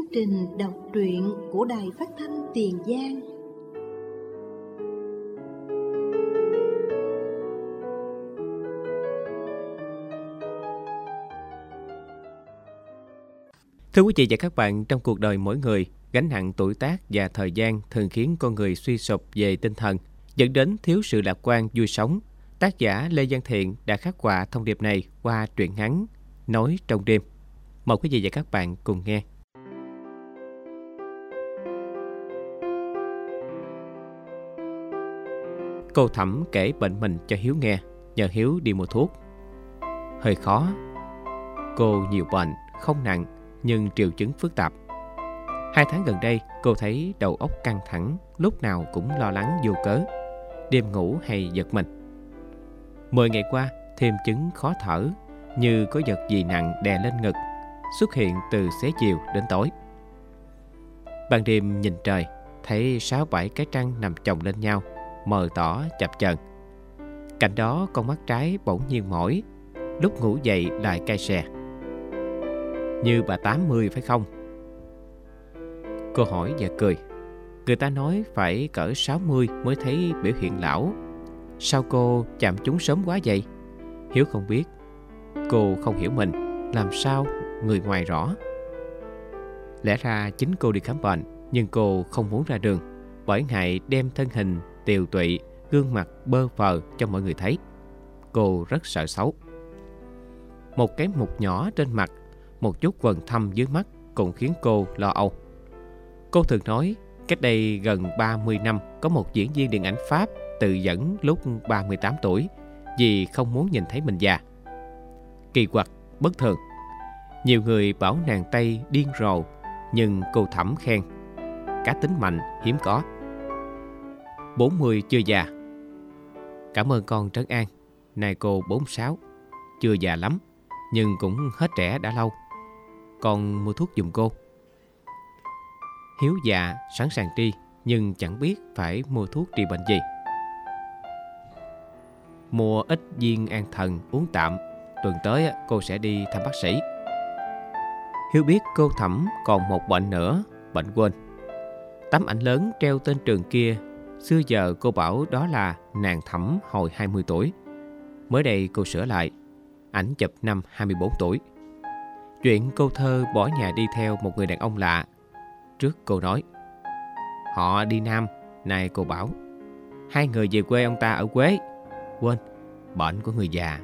trình đọc truyện của Đài Phát thanh Tiền Giang. Thưa quý vị và các bạn, trong cuộc đời mỗi người, gánh nặng tuổi tác và thời gian thường khiến con người suy sụp về tinh thần, dẫn đến thiếu sự lạc quan vui sống. Tác giả Lê Văn Thiện đã khắc họa thông điệp này qua truyện ngắn Nói trong đêm. Mời quý vị và các bạn cùng nghe. Cô Thẩm kể bệnh mình cho Hiếu nghe, nhờ Hiếu đi mua thuốc. Hơi khó. Cô nhiều bệnh, không nặng, nhưng triệu chứng phức tạp. 2 tháng gần đây, cô thấy đầu óc căng thẳng, lúc nào cũng lo lắng vô cớ, đêm ngủ hay giật mình. 10 ngày qua, thêm chứng khó thở, như có vật gì nặng đè lên ngực, xuất hiện từ xế chiều đến tối. Ban đêm nhìn trời, thấy 6-7 cái trăng nằm chồng lên nhau, mờ tỏ chập chờn. Cạnh đó con mắt trái bỗng nhiên mỏi, lúc ngủ dậy lại cay xè. Như bà 80 phải không? Cô hỏi và cười. Người ta nói phải cỡ 60 mới thấy biểu hiện lão. Sao cô chạm chúng sớm quá vậy? Hiếu không biết. Cô không hiểu mình, làm sao người ngoài rõ. Lẽ ra chính cô đi khám bệnh, nhưng cô không muốn ra đường, bởi ngại đem thân hình tiều tụy, gương mặt bơ phờ cho mọi người thấy. Cô rất sợ xấu. Một cái mụn nhỏ trên mặt, một chút quầng thâm dưới mắt cũng khiến cô lo âu. Cô thường nói, cách đây gần 30 năm có một diễn viên điện ảnh Pháp tự dẫn lúc 38 tuổi vì không muốn nhìn thấy mình già. Kỳ quặc, bất thường. Nhiều người bảo nàng Tây điên rồ, nhưng cô Thẩm khen cá tính mạnh, hiếm có. 40 chưa già. Cảm ơn con trấn an. Nay cô 46, chưa già lắm, nhưng cũng hết trẻ đã lâu. Con mua thuốc giùm cô. Hiếu dạ sẵn sàng đi, nhưng chẳng biết phải mua thuốc trị bệnh gì. Mua ít viên an thần uống tạm, tuần tới cô sẽ đi thăm bác sĩ. Hiếu biết cô Thẩm còn một bệnh nữa, bệnh quên. Tấm ảnh lớn treo tên trường kia, xưa giờ cô bảo đó là nàng Thẩm hồi 20 tuổi. Mới đây cô sửa lại, ảnh chụp năm 24 tuổi. Chuyện cô thơ bỏ nhà đi theo một người đàn ông lạ. Trước cô nói, họ đi Nam, nay cô bảo 2 người về quê ông ta ở Quế. Quên, bệnh của người già.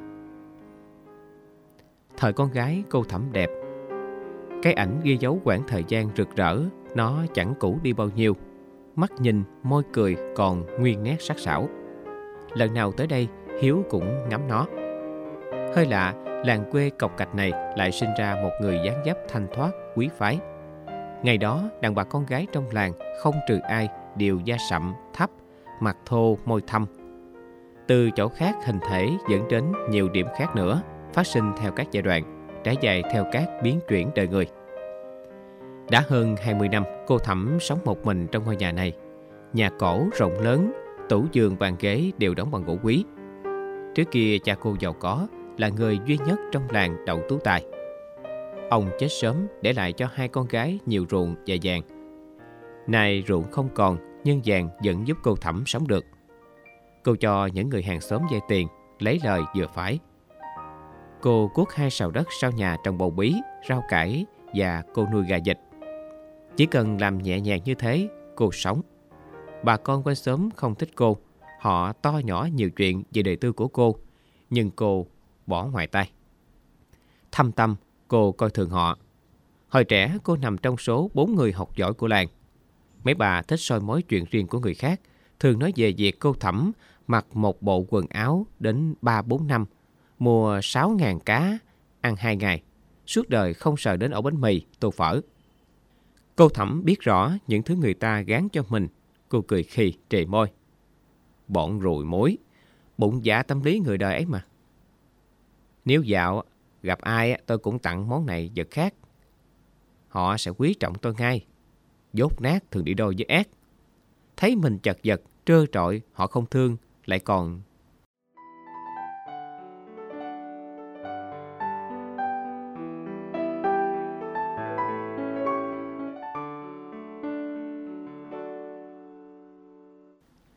Thời con gái cô Thẩm đẹp. Cái ảnh ghi dấu quãng thời gian rực rỡ, nó chẳng cũ đi bao nhiêu. Mắt nhìn, môi cười còn nguyên nét sắc sảo. Lần nào tới đây, Hiếu cũng ngắm nó. Hơi lạ, làng quê cọc cạch này lại sinh ra một người dáng dấp thanh thoát, quý phái. Ngày đó, đàn bà con gái trong làng không trừ ai đều da sậm, thấp, mặt thô, môi thâm. Từ chỗ khác hình thể dẫn đến nhiều điểm khác nữa, phát sinh theo các giai đoạn, trải dài theo các biến chuyển đời người. Đã hơn 20 năm, cô Thẩm sống một mình trong ngôi nhà này. Nhà cổ rộng lớn, tủ giường bàn ghế đều đóng bằng gỗ quý. Trước kia cha cô giàu có, là người duy nhất trong làng đậu tú tài. Ông chết sớm để lại cho 2 con gái nhiều ruộng và vàng. Nay ruộng không còn, nhưng vàng vẫn giúp cô Thẩm sống được. Cô cho những người hàng xóm vay tiền, lấy lời vừa phải. Cô cuốc 2 sào đất sau nhà trồng bầu bí, rau cải và cô nuôi gà vịt. Chỉ cần làm nhẹ nhàng như thế, cô sống. Bà con quanh xóm không thích cô. Họ to nhỏ nhiều chuyện về đời tư của cô, nhưng cô bỏ ngoài tai. Thâm tâm, cô coi thường họ. Hồi trẻ, cô nằm trong số 4 người học giỏi của làng. Mấy bà thích soi mói chuyện riêng của người khác, thường nói về việc cô Thẩm mặc một bộ quần áo đến 3-4 năm, mua 6.000 cá, ăn 2 ngày, suốt đời không sờ đến ổ bánh mì, tô phở. Cô Thẩm biết rõ những thứ người ta gán cho mình. Cô cười khì, trề môi. Bọn ruồi muối, bụng dạ tâm lý người đời ấy mà. Nếu dạo gặp ai tôi cũng tặng món này vật khác. Họ sẽ quý trọng tôi ngay. Dốt nát thường đi đôi với ác. Thấy mình chật vật, trơ trọi, họ không thương, lại còn...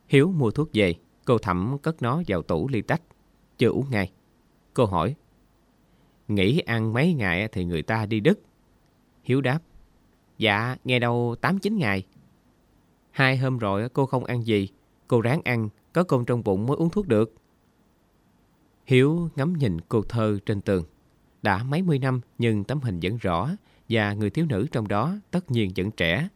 Hiếu mua thuốc về, cô Thẩm cất nó vào tủ ly tách, chưa uống ngay. Cô hỏi, nghỉ ăn mấy ngày thì người ta đi Đức. Hiếu đáp, dạ nghe đâu 8-9 ngày. 2 hôm rồi cô không ăn gì, cô ráng ăn, có cơm trong bụng mới uống thuốc được. Hiếu ngắm nhìn cô thơ trên tường. Đã mấy mươi năm nhưng tấm hình vẫn rõ, và người thiếu nữ trong đó tất nhiên vẫn trẻ.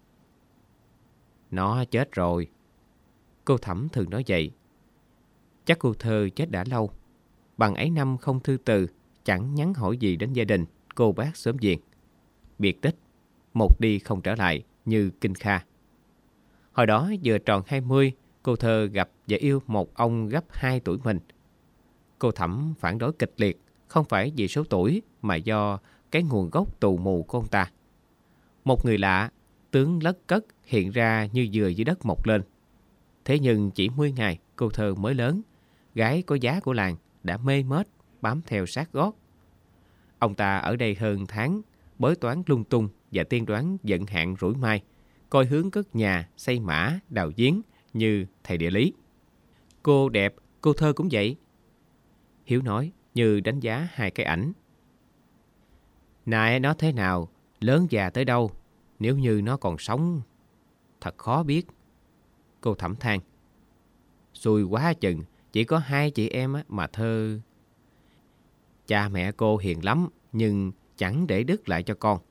Nó chết rồi. Cô Thẩm thường nói vậy. Chắc cô thơ chết đã lâu. Bằng ấy năm không thư từ, chẳng nhắn hỏi gì đến gia đình, cô bác xóm giềng. Biệt tích, một đi không trở lại như Kinh Kha. Hồi đó vừa tròn 20, cô thơ gặp và yêu một ông gấp 2 tuổi mình. Cô Thẩm phản đối kịch liệt, không phải vì số tuổi mà do cái nguồn gốc tù mù của ông ta. Một người lạ, tướng lất cất hiện ra như vừa dưới đất mọc lên. Thế nhưng chỉ 10 ngày cô thơ mới lớn, gái có giá của làng đã mê mết bám theo sát gót. Ông ta ở đây hơn tháng, bói toán lung tung và tiên đoán vận hạn rủi mai, coi hướng cất nhà, xây mã, đào giếng như thầy địa lý. Cô đẹp, cô thơ cũng vậy. Hiếu nói như đánh giá hai cái ảnh. Này nó thế nào, lớn già tới đâu, nếu như nó còn sống, thật khó biết. Cô Thẩm than. Xui quá chừng, chỉ có 2 chị em mà thơ. Cha mẹ cô hiền lắm, nhưng chẳng để đứt lại cho con.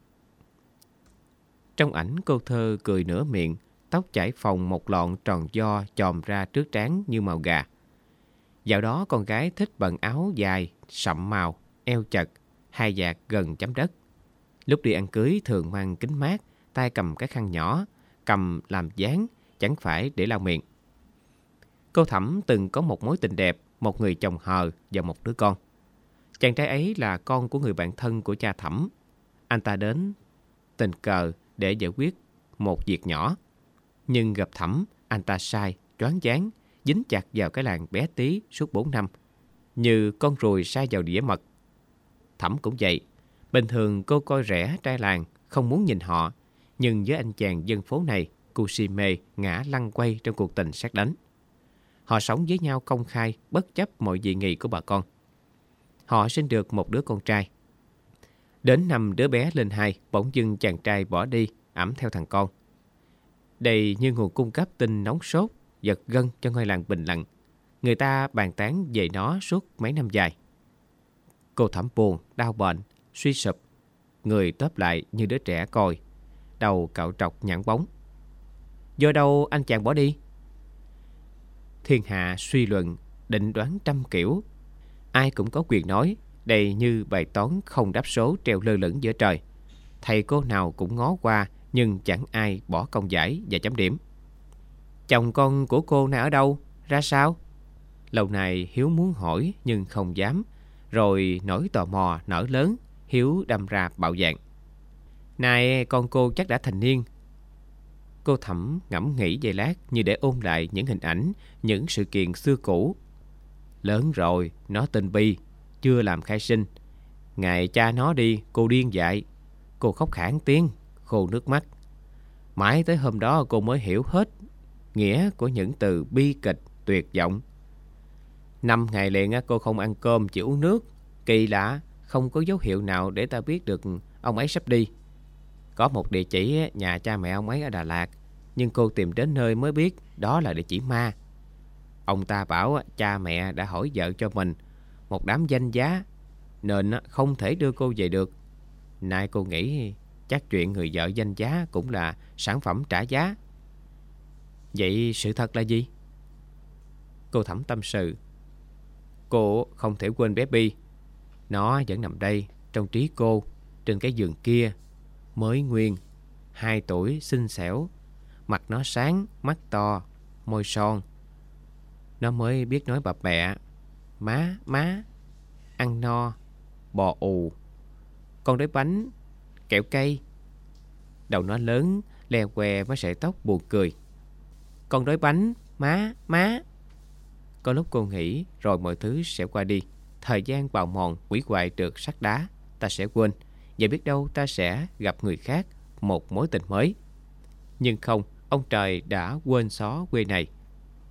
Trong ảnh cô thơ cười nửa miệng, tóc chải phồng một lọn tròn do chòm ra trước trán như màu gà. Dạo đó con gái thích bận áo dài, sậm màu, eo chật, hai vạt gần chấm đất. Lúc đi ăn cưới thường mang kính mát, tay cầm cái khăn nhỏ, cầm làm dáng, chẳng phải để lau miệng. Cô Thẩm từng có một mối tình đẹp, một người chồng hờ và một đứa con. Chàng trai ấy là con của người bạn thân của cha Thẩm. Anh ta đến tình cờ để giải quyết một việc nhỏ. Nhưng gặp Thẩm, anh ta sai, choáng váng, dính chặt vào cái làng bé tí suốt 4 năm, như con ruồi sai vào đĩa mật. Thẩm cũng vậy. Bình thường cô coi rẻ trai làng, không muốn nhìn họ. Nhưng với anh chàng dân phố này, cô si mê, ngã lăn quay trong cuộc tình sét đánh. Họ sống với nhau công khai, bất chấp mọi dị nghị của bà con. Họ sinh được một đứa con trai. Đến năm đứa bé lên 2, bỗng dưng chàng trai bỏ đi, ẵm theo thằng con. Đây như nguồn cung cấp tin nóng sốt, giật gân cho ngôi làng bình lặng. Người ta bàn tán về nó suốt mấy năm dài. Cô Thẩm buồn, đau bệnh, suy sụp, người tớp lại như đứa trẻ còi, đầu cạo trọc nhẵn bóng. Do đâu anh chàng bỏ đi? Thiên hạ suy luận, định đoán trăm kiểu. Ai cũng có quyền nói, đây như bài toán không đáp số treo lơ lửng giữa trời. Thầy cô nào cũng ngó qua, nhưng chẳng ai bỏ công giải và chấm điểm. Chồng con của cô này ở đâu? Ra sao? Lâu nay Hiếu muốn hỏi nhưng không dám. Rồi nỗi tò mò nở lớn, Hiếu đâm ra bạo dạn. Này con cô chắc đã thành niên. Cô Thẩm ngẫm nghĩ giây lát như để ôn lại những hình ảnh, những sự kiện xưa cũ. Lớn rồi, nó tên Bi, chưa làm khai sinh. Ngày cha nó đi, cô điên dại. Cô khóc khản tiếng, khô nước mắt. Mãi tới hôm đó cô mới hiểu hết nghĩa của những từ bi kịch, tuyệt vọng. 5 ngày liền cô không ăn cơm, chỉ uống nước. Kỳ lạ, không có dấu hiệu nào để ta biết được ông ấy sắp đi. Có một địa chỉ nhà cha mẹ ông ấy ở Đà Lạt, nhưng cô tìm đến nơi mới biết đó là địa chỉ ma. Ông ta bảo cha mẹ đã hỏi vợ cho mình một đám danh giá, nên không thể đưa cô về được. Nay cô nghĩ chắc chuyện người vợ danh giá cũng là sản phẩm trả giá. Vậy sự thật là gì? Cô Thẩm tâm sự. Cô không thể quên bé Bi. Nó vẫn nằm đây, trong trí cô, trên cái giường kia, mới nguyên, 2 tuổi, xinh xẻo. Mặt nó sáng, mắt to, môi son. Nó mới biết nói bập bẹ, má, má, ăn no, bò ù, con đói bánh, kẹo cây. Đầu nó lớn, le que mấy sợi tóc buồn cười. Con đói bánh, má, má. Có lúc cô nghĩ rồi mọi thứ sẽ qua đi. Thời gian bào mòn, hủy hoại trượt sắt đá. Ta sẽ quên, và biết đâu ta sẽ gặp người khác, một mối tình mới. Nhưng không, ông trời đã quên xó quê này.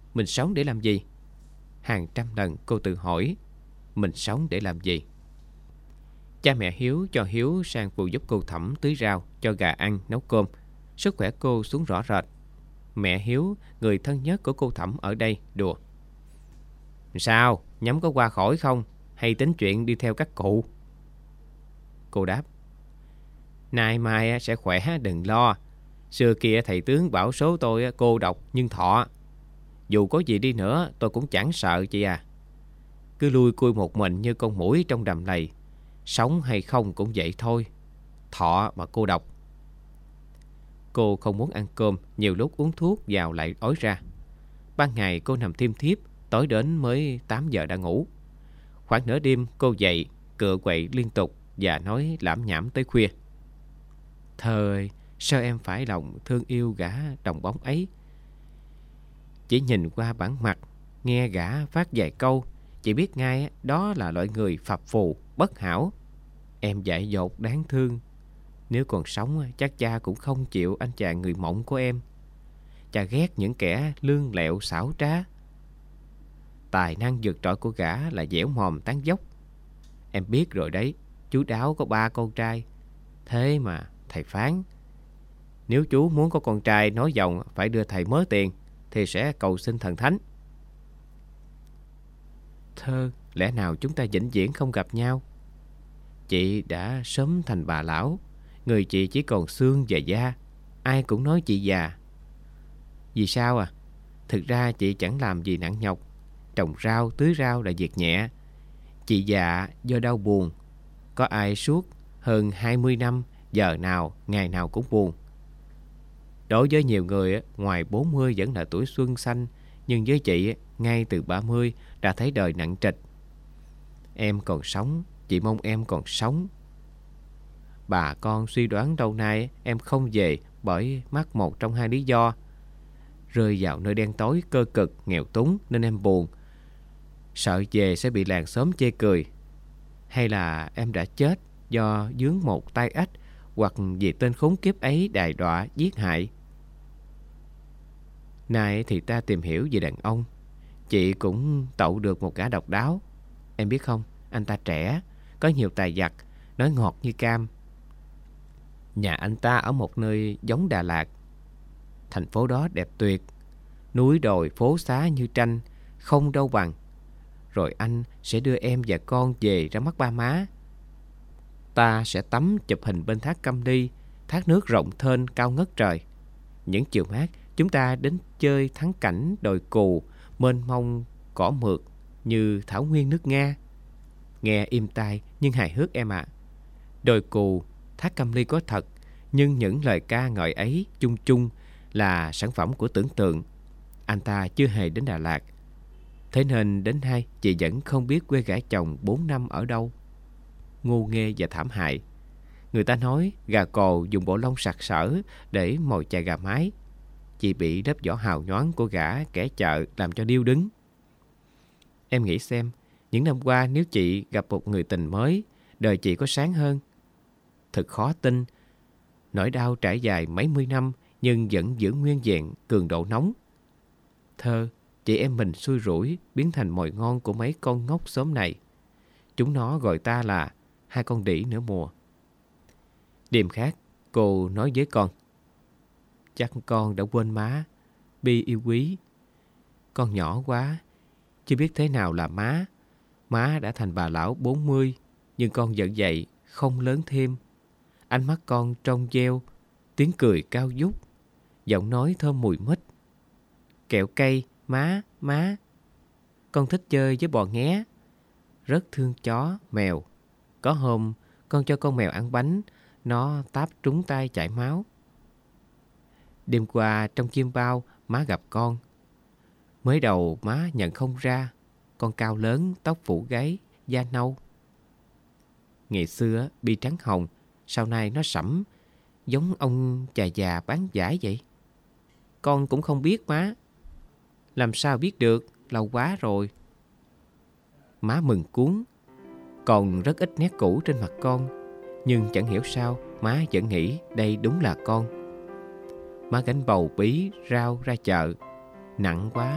mình sống để làm gì? Hàng trăm lần cô tự hỏi, mình sống để làm gì? Cha mẹ Hiếu cho Hiếu sang phụ giúp cô Thẩm tưới rau, cho gà ăn, nấu cơm. Sức khỏe cô xuống rõ rệt. Mẹ Hiếu, người thân nhất của cô Thẩm ở đây, đùa: sao, nhắm có qua khỏi không? Hay tính chuyện đi theo các cụ? Cô đáp: nay mai sẽ khỏe, đừng lo. Xưa kia thầy tướng bảo số tôi cô độc nhưng thọ. Dù có gì đi nữa tôi cũng chẳng sợ chị à. Cứ lui cui một mình như con muỗi trong đầm lầy. Sống hay không cũng vậy thôi. Thọ mà cô độc. Cô không muốn ăn cơm, nhiều lúc uống thuốc vào lại ói ra. Ban ngày cô nằm thiêm thiếp, tối đến mới 8 giờ đã ngủ. Khoảng nửa đêm cô dậy, cựa quậy liên tục và nói lảm nhảm tới khuya. Thơ ơi, sao em phải lòng thương yêu gã đồng bóng ấy? Chỉ nhìn qua bản mặt, nghe gã phát vài câu, chị biết ngay đó là loại người phập phù, bất hảo. Em dại dột đáng thương. Nếu còn sống chắc cha cũng không chịu anh chàng người mộng của em. Cha ghét những kẻ lương lẹo xảo trá. Tài năng vượt trội của gã là dẻo mồm tán dốc. Em biết rồi đấy, chú Đáo có 3 con trai. Thế mà thầy phán, nếu chú muốn có con trai nói dòng phải đưa thầy mớ tiền thì sẽ cầu xin thần thánh. Thơ, lẽ nào chúng ta vĩnh viễn không gặp nhau? Chị đã sớm thành bà lão, người chị chỉ còn xương và da. Ai cũng nói chị già. Vì sao à? Thực ra chị chẳng làm gì nặng nhọc. Trồng rau, tưới rau là việc nhẹ. Chị già do đau buồn. Có ai suốt hơn 20 năm, giờ nào, ngày nào cũng buồn. Đối với nhiều người, ngoài 40 vẫn là tuổi xuân xanh. Nhưng với chị, ngay từ 30 đã thấy đời nặng trịch. Em còn sống, chị mong em còn sống. Bà con suy đoán đâu nay em không về bởi mắc một trong 2 lý do. Rơi vào nơi đen tối, cơ cực, nghèo túng nên em buồn, sợ về sẽ bị làng xóm chê cười. Hay là em đã chết do vướng một tai ách, hoặc vì tên khốn kiếp ấy đày đọa giết hại. Nay thì ta tìm hiểu về đàn ông. Chị cũng tậu được một gã độc đáo. Em biết không, anh ta trẻ, có nhiều tài vặt, nói ngọt như cam. Nhà anh ta ở một nơi giống Đà Lạt. Thành phố đó đẹp tuyệt, núi đồi phố xá như tranh, không đâu bằng. Rồi anh sẽ đưa em và con về ra mắt ba má. Ta sẽ tắm chụp hình bên thác Cam Ly, thác nước rộng thênh cao ngất trời. Những chiều mát chúng ta đến chơi thắng cảnh đồi cù, mênh mông cỏ mượt như thảo nguyên nước Nga. Nghe im tai nhưng hài hước em ạ. Đồi cù, thác Cam Ly có thật, nhưng những lời ca ngợi ấy chung chung là sản phẩm của tưởng tượng. Anh ta chưa hề đến Đà Lạt. Thế nên đến nay chị vẫn không biết quê gả chồng 4 năm ở đâu. Ngu nghê và thảm hại. Người ta nói gà cồ dùng bộ lông sặc sỡ để mồi chài gà mái. Chị bị lớp vỏ hào nhoáng của gã kẻ chợ làm cho điêu đứng. Em nghĩ xem, những năm qua nếu chị gặp một người tình mới, đời chị có sáng hơn. Thật khó tin. Nỗi đau trải dài mấy mươi năm nhưng vẫn giữ nguyên vẹn cường độ nóng. Thơ, chị em mình xui rủi biến thành mồi ngon của mấy con ngốc xóm này. Chúng nó gọi ta là 2 con đĩ nửa mùa. Đêm khác, cô nói với con: chắc con đã quên má, Bi yêu quý. Con nhỏ quá, chưa biết thế nào là má. Má đã thành bà lão 40, nhưng con vẫn vậy, không lớn thêm. Ánh mắt con trong veo, tiếng cười cao vút, giọng nói thơm mùi mít. Kẹo cây, má, má. Con thích chơi với bò nghé, rất thương chó, mèo. Có hôm con cho con mèo ăn bánh, nó táp trúng tay chảy máu. Đêm qua trong chiêm bao má gặp con. Mới đầu má nhận không ra, con cao lớn, tóc phủ gáy, da nâu. Ngày xưa Bi trắng hồng, sau này nó sẫm, giống ông già già bán giải vậy. Con cũng không biết má. Làm sao biết được, lâu quá rồi. Má mừng cuống. Còn rất ít nét cũ trên mặt con, nhưng chẳng hiểu sao má vẫn nghĩ đây đúng là con. Má gánh bầu bí rau ra chợ, nặng quá,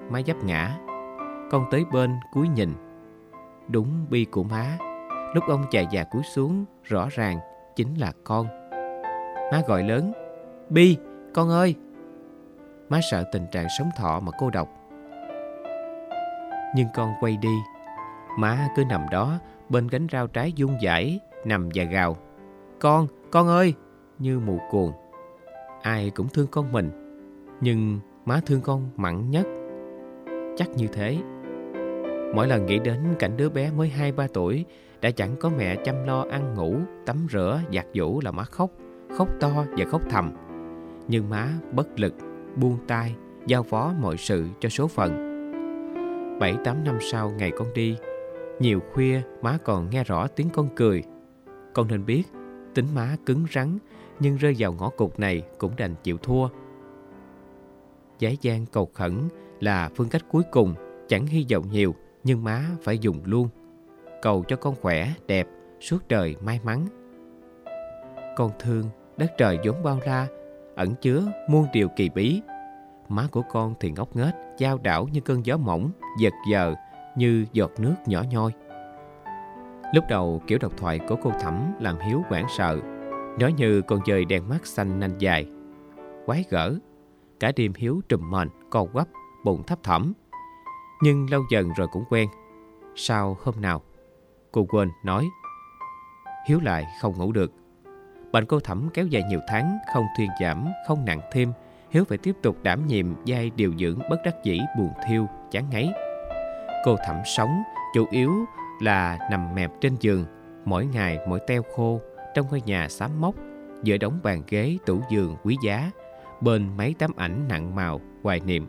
má vấp ngã. Con tới bên cúi nhìn. Đúng Bi của má. Lúc ông chạy già cúi xuống, rõ ràng chính là con. Má gọi lớn: Bi, con ơi! Má sợ tình trạng sống thọ mà cô độc. Nhưng con quay đi. Má cứ nằm đó bên gánh rau trái vung vãi, nằm và gào: Con ơi! Như mù cuồng. Ai cũng thương con mình, nhưng má thương con mặn nhất. Chắc như thế. Mỗi lần nghĩ đến cảnh đứa bé mới 2-3 tuổi đã chẳng có mẹ chăm lo ăn ngủ, tắm rửa, giặt giũ là má khóc to và khóc thầm. Nhưng má bất lực, buông tay, giao phó mọi sự cho số phận. 7-8 năm sau ngày con đi, nhiều khuya má còn nghe rõ tiếng con cười. Con nên biết tính má cứng rắn, nhưng rơi vào ngõ cụt này cũng đành chịu thua. Giái gian cầu khẩn là phương cách cuối cùng, chẳng hy vọng nhiều, nhưng má phải dùng luôn. Cầu cho con khỏe, đẹp, suốt đời may mắn. Con thương đất trời vốn bao la, ẩn chứa muôn điều kỳ bí. Má của con thì ngốc nghếch, dao đảo như cơn gió mỏng, giật giờ như giọt nước nhỏ nhoi. Lúc đầu kiểu độc thoại của cô Thẩm làm Hiếu hoảng sợ. Nói như con dơi đen mắt xanh nanh dài. Quái gở. Cả đêm Hiếu trùm mền, co quắp, bụng thấp thỏm. Nhưng lâu dần rồi cũng quen. Sau hôm nào, cô quên nói, Hiếu lại không ngủ được. Bệnh cô Thẩm kéo dài nhiều tháng, không thuyên giảm, không nặng thêm. Hiếu phải tiếp tục đảm nhiệm vai điều dưỡng bất đắc dĩ, buồn thiêu, chán ngấy. Cô Thẩm sống chủ yếu là nằm mẹp trên giường, mỗi ngày mỗi teo khô, trong ngôi nhà xám mốc, giữa đống bàn ghế tủ giường quý giá, bên mấy tấm ảnh nặng màu hoài niệm.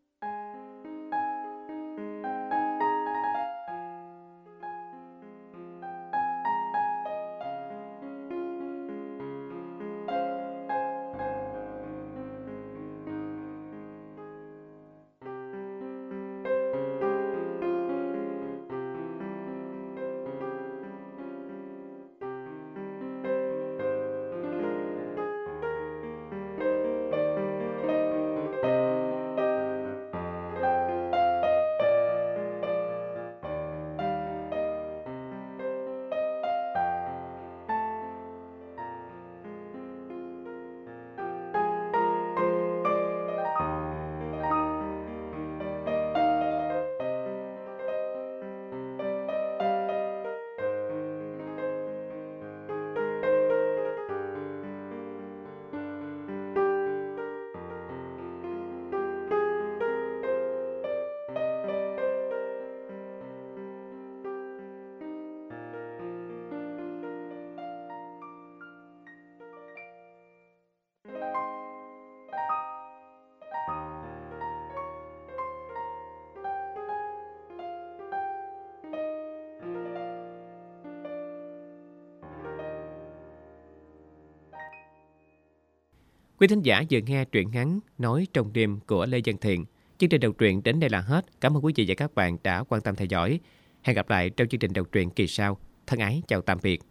Quý thính giả vừa nghe truyện ngắn Nói trong đêm của Lê Văn Thiện. Chương trình đọc truyện đến đây là hết. Cảm ơn quý vị và các bạn đã quan tâm theo dõi. Hẹn gặp lại trong chương trình đọc truyện kỳ sau. Thân ái chào tạm biệt.